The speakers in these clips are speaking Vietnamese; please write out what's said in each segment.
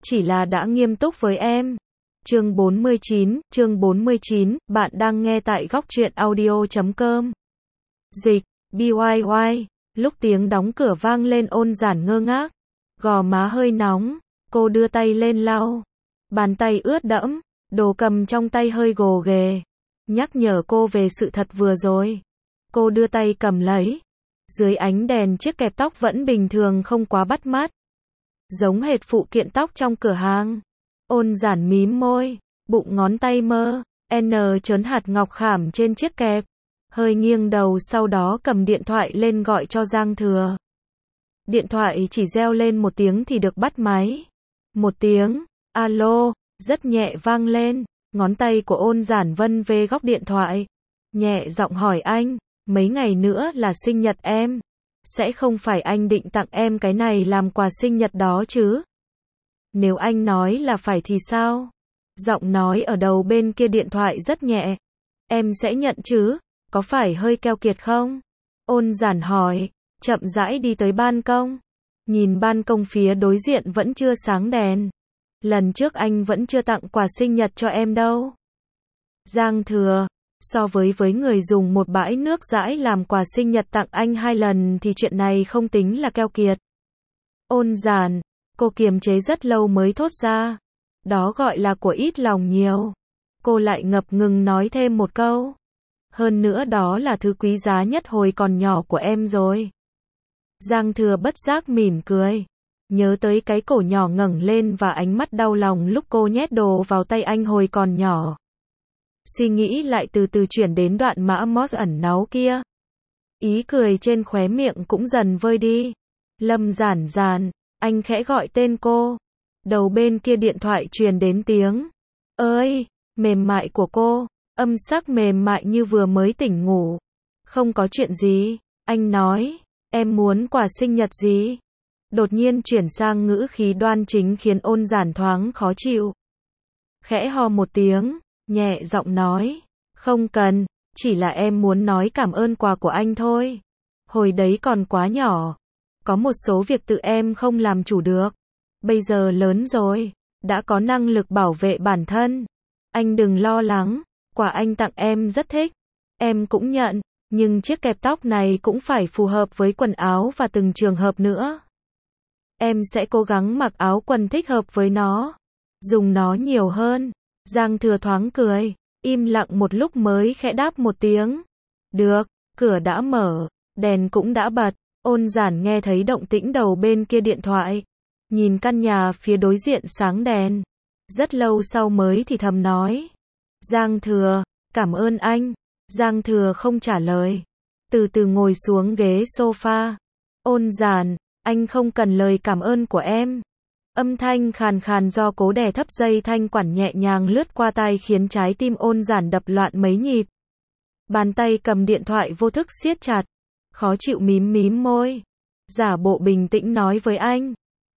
chỉ là đã nghiêm túc với em. Chương 49, bạn đang nghe tại góc truyện audio.com. Dịch, BYY, lúc tiếng đóng cửa vang lên Ôn Giản ngơ ngác, gò má hơi nóng, cô đưa tay lên lau, bàn tay ướt đẫm, đồ cầm trong tay hơi gồ ghề, nhắc nhở cô về sự thật vừa rồi. Cô đưa tay cầm lấy, dưới ánh đèn chiếc kẹp tóc vẫn bình thường không quá bắt mắt, giống hệt phụ kiện tóc trong cửa hàng. Ôn Giản mím môi, bụng ngón tay mơ, trớn hạt ngọc khảm trên chiếc kẹp, hơi nghiêng đầu sau đó cầm điện thoại lên gọi cho Giang Thừa. Điện thoại chỉ reo lên một tiếng thì được bắt máy. Một tiếng, alo, rất nhẹ vang lên, ngón tay của Ôn Giản vân về góc điện thoại, nhẹ giọng hỏi anh, mấy ngày nữa là sinh nhật em, sẽ không phải anh định tặng em cái này làm quà sinh nhật đó chứ? Nếu anh nói là phải thì sao? Giọng nói ở đầu bên kia điện thoại rất nhẹ. Em sẽ nhận chứ, có phải hơi keo kiệt không? Ôn Giản hỏi, chậm rãi đi tới ban công. Nhìn ban công phía đối diện vẫn chưa sáng đèn. Lần trước anh vẫn chưa tặng quà sinh nhật cho em đâu. Giang Thừa, so với người dùng một bãi nước dãi làm quà sinh nhật tặng anh 2 lần thì chuyện này không tính là keo kiệt. Ôn Giản, cô kiềm chế rất lâu mới thốt ra. Đó gọi là của ít lòng nhiều. Cô lại ngập ngừng nói thêm một câu. Hơn nữa đó là thứ quý giá nhất hồi còn nhỏ của em rồi. Giang Thừa bất giác mỉm cười. Nhớ tới cái cổ nhỏ ngẩng lên và ánh mắt đau lòng lúc cô nhét đồ vào tay anh hồi còn nhỏ. Suy nghĩ lại từ từ chuyển đến đoạn mã Moss ẩn náu kia. Ý cười trên khóe miệng cũng dần vơi đi. Lâm Giản Giản, anh khẽ gọi tên cô. Đầu bên kia điện thoại truyền đến tiếng ơi, mềm mại của cô, âm sắc mềm mại như vừa mới tỉnh ngủ. Không có chuyện gì, anh nói, em muốn quà sinh nhật gì? Đột nhiên chuyển sang ngữ khí đoan chính khiến Ôn Giản thoáng khó chịu. Khẽ ho một tiếng, nhẹ giọng nói, không cần, chỉ là em muốn nói cảm ơn quà của anh thôi. Hồi đấy còn quá nhỏ, có một số việc tự em không làm chủ được. Bây giờ lớn rồi, đã có năng lực bảo vệ bản thân. Anh đừng lo lắng, quà anh tặng em rất thích. Em cũng nhận, nhưng chiếc kẹp tóc này cũng phải phù hợp với quần áo và từng trường hợp nữa. Em sẽ cố gắng mặc áo quần thích hợp với nó, dùng nó nhiều hơn. Giang Thừa thoáng cười, im lặng một lúc mới khẽ đáp một tiếng. Được, cửa đã mở, đèn cũng đã bật. Ôn Giản nghe thấy động tĩnh đầu bên kia điện thoại. Nhìn căn nhà phía đối diện sáng đèn. Rất lâu sau mới thì thầm nói. Giang Thừa, cảm ơn anh. Giang Thừa không trả lời. Từ từ ngồi xuống ghế sofa. Ôn Giản, anh không cần lời cảm ơn của em. Âm thanh khàn khàn do cố đè thấp dây thanh quản nhẹ nhàng lướt qua tai khiến trái tim Ôn Giản đập loạn mấy nhịp. Bàn tay cầm điện thoại vô thức siết chặt. Khó chịu mím môi. Giả bộ bình tĩnh nói với anh.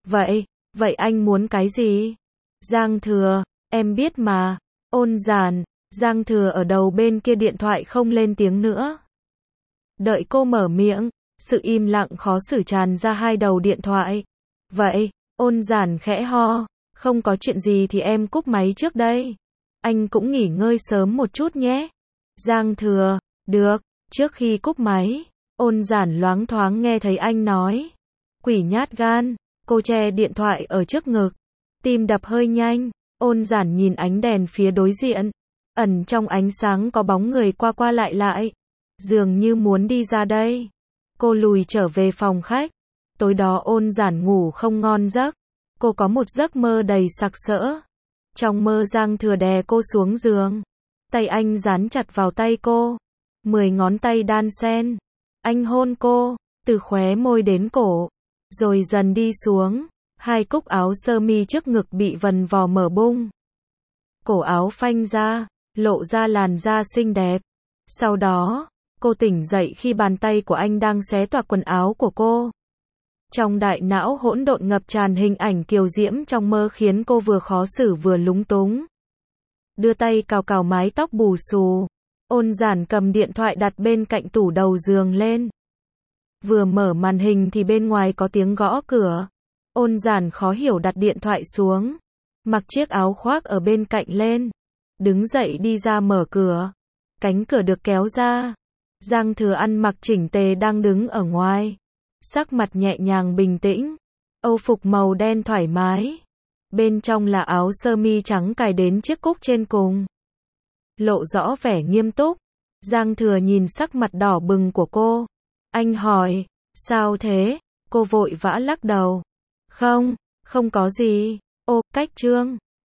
Vậy anh muốn cái gì? Giang Thừa, em biết mà. Ôn Giản, Giang Thừa ở đầu bên kia điện thoại không lên tiếng nữa. Đợi cô mở miệng, sự im lặng khó xử tràn ra hai đầu điện thoại. Vậy, Ôn Giản khẽ ho, không có chuyện gì thì em cúp máy trước đây. Anh cũng nghỉ ngơi sớm một chút nhé. Giang Thừa, được, trước khi cúp máy, Ôn Giản loáng thoáng nghe thấy anh nói. Quỷ nhát gan. Cô che điện thoại ở trước ngực, tim đập hơi nhanh. Ôn Giản nhìn ánh đèn phía đối diện, ẩn trong ánh sáng có bóng người qua qua lại, dường như muốn đi ra đây. Cô lùi trở về phòng khách. Tối đó Ôn Giản ngủ không ngon giấc. Cô có một giấc mơ đầy sặc sỡ. Trong mơ Giang Thừa đè cô xuống giường, tay anh dán chặt vào tay cô, 10 ngón tay đan xen. Anh hôn cô, từ khóe môi đến cổ, rồi dần đi xuống. 2 cúc áo sơ mi trước ngực bị vần vò mở bung. Cổ áo phanh ra, lộ ra làn da xinh đẹp. Sau đó, cô tỉnh dậy khi bàn tay của anh đang xé toạc quần áo của cô. Trong đại não hỗn độn ngập tràn hình ảnh kiều diễm trong mơ khiến cô vừa khó xử vừa lúng túng. Đưa tay cào cào mái tóc bù xù. Ôn Giản cầm điện thoại đặt bên cạnh tủ đầu giường lên. Vừa mở màn hình thì bên ngoài có tiếng gõ cửa. Ôn Giản khó hiểu đặt điện thoại xuống, mặc chiếc áo khoác ở bên cạnh lên, đứng dậy đi ra mở cửa. Cánh cửa được kéo ra. Giang Thừa ăn mặc chỉnh tề đang đứng ở ngoài. Sắc mặt nhẹ nhàng bình tĩnh. Âu phục màu đen thoải mái. Bên trong là áo sơ mi trắng cài đến chiếc cúc trên cùng. Lộ rõ vẻ nghiêm túc. Giang Thừa nhìn sắc mặt đỏ bừng của cô. Anh hỏi, sao thế? Cô vội vã lắc đầu. Không, không có gì. Ô, cách Trương.